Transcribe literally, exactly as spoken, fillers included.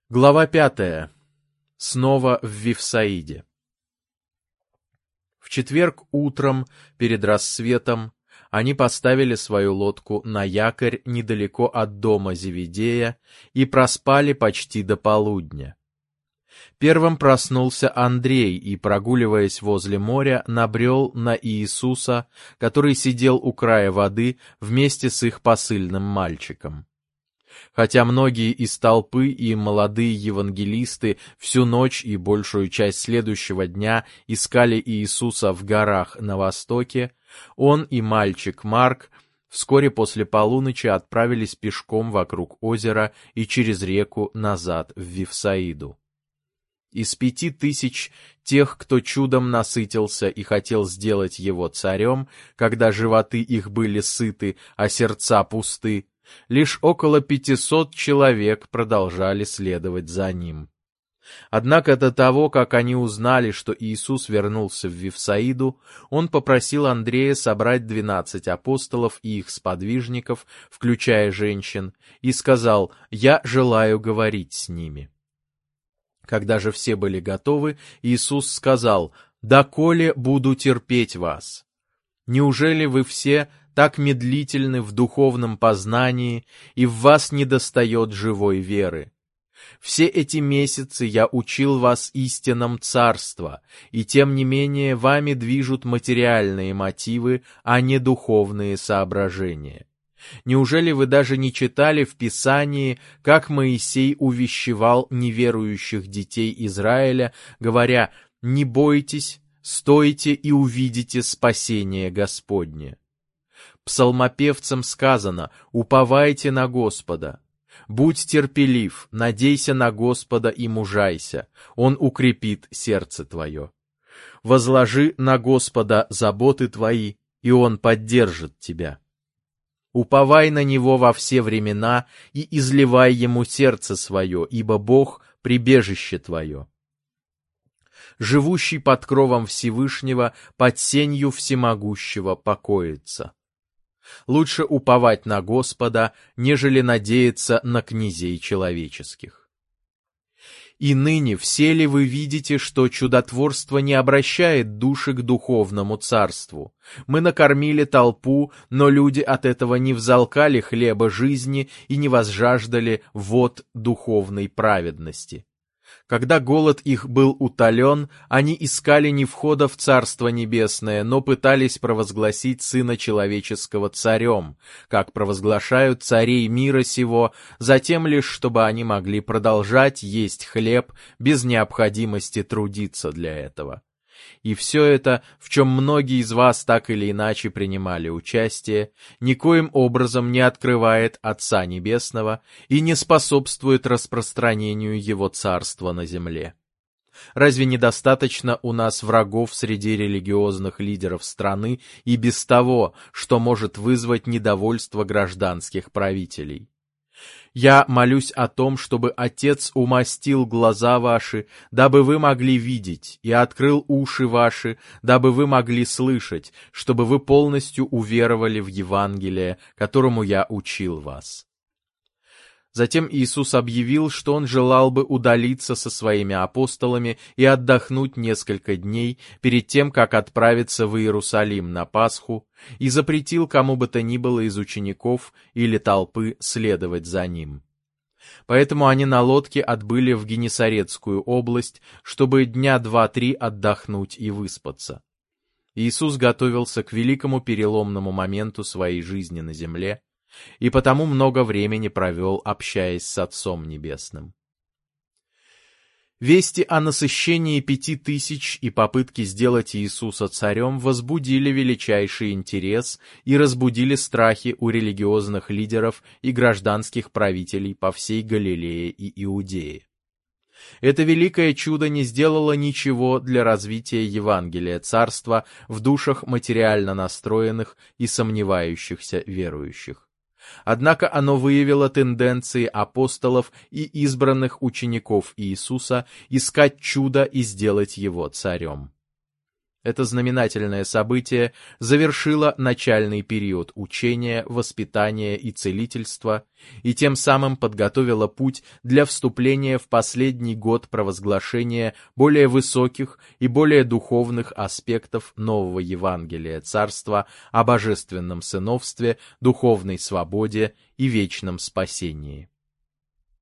Глава пятая. Снова в Вифсаиде. В четверг утром, перед рассветом, они поставили свою лодку на якорь недалеко от дома Зеведея и проспали почти до полудня. Первым проснулся Андрей и, прогуливаясь возле моря, набрел на Иисуса, который сидел у края воды вместе с их посыльным мальчиком. Хотя многие из толпы и молодые евангелисты всю ночь и большую часть следующего дня искали Иисуса в горах на востоке, он и мальчик Марк вскоре после полуночи отправились пешком вокруг озера и через реку назад в Вифсаиду. Из пяти тысяч тех, кто чудом насытился и хотел сделать его царем, когда животы их были сыты, а сердца пусты, лишь около пятисот человек продолжали следовать за ним. Однако до того, как они узнали, что Иисус вернулся в Вифсаиду, он попросил Андрея собрать двенадцать апостолов и их сподвижников, включая женщин, и сказал: «Я желаю говорить с ними». Когда же все были готовы, Иисус сказал: «Доколе буду терпеть вас? Неужели вы все так медлительны в духовном познании, и в вас недостает живой веры? Все эти месяцы я учил вас истинам царства, и тем не менее вами движут материальные мотивы, а не духовные соображения. Неужели вы даже не читали в Писании, как Моисей увещевал неверующих детей Израиля, говоря: «Не бойтесь, стойте и увидите спасение Господне»? Псалмопевцам сказано: «Уповайте на Господа». «Будь терпелив, надейся на Господа и мужайся, Он укрепит сердце твое. Возложи на Господа заботы твои, и Он поддержит тебя. Уповай на Него во все времена и изливай Ему сердце свое, ибо Бог — прибежище твое. Живущий под кровом Всевышнего, под сенью Всемогущего покоится». Лучше уповать на Господа, нежели надеяться на князей человеческих. И ныне все ли вы видите, что чудотворство не обращает души к духовному царству? Мы накормили толпу, но люди от этого не взалкали хлеба жизни и не возжаждали вод духовной праведности. Когда голод их был утолен, они искали не входа в Царство Небесное, но пытались провозгласить Сына Человеческого царем, как провозглашают царей мира сего, затем лишь, чтобы они могли продолжать есть хлеб без необходимости трудиться для этого. И все это, в чем многие из вас так или иначе принимали участие, никоим образом не открывает Отца Небесного и не способствует распространению Его Царства на земле. Разве недостаточно у нас врагов среди религиозных лидеров страны и без того, что может вызвать недовольство гражданских правителей? Я молюсь о том, чтобы Отец умастил глаза ваши, дабы вы могли видеть, и открыл уши ваши, дабы вы могли слышать, чтобы вы полностью уверовали в Евангелие, которому я учил вас». Затем Иисус объявил, что Он желал бы удалиться со Своими апостолами и отдохнуть несколько дней перед тем, как отправиться в Иерусалим на Пасху, и запретил кому бы то ни было из учеников или толпы следовать за Ним. Поэтому они на лодке отбыли в Генесаретскую область, чтобы дня два-три отдохнуть и выспаться. Иисус готовился к великому переломному моменту своей жизни на земле, и потому много времени провел, общаясь с Отцом Небесным. Вести о насыщении пяти тысяч и попытки сделать Иисуса царем возбудили величайший интерес и разбудили страхи у религиозных лидеров и гражданских правителей по всей Галилее и Иудее. Это великое чудо не сделало ничего для развития Евангелия Царства в душах материально настроенных и сомневающихся верующих. Однако оно выявило тенденции апостолов и избранных учеников Иисуса искать чудо и сделать его царем. Это знаменательное событие завершило начальный период учения, воспитания и целительства и тем самым подготовило путь для вступления в последний год провозглашения более высоких и более духовных аспектов нового Евангелия Царства о божественном сыновстве, духовной свободе и вечном спасении.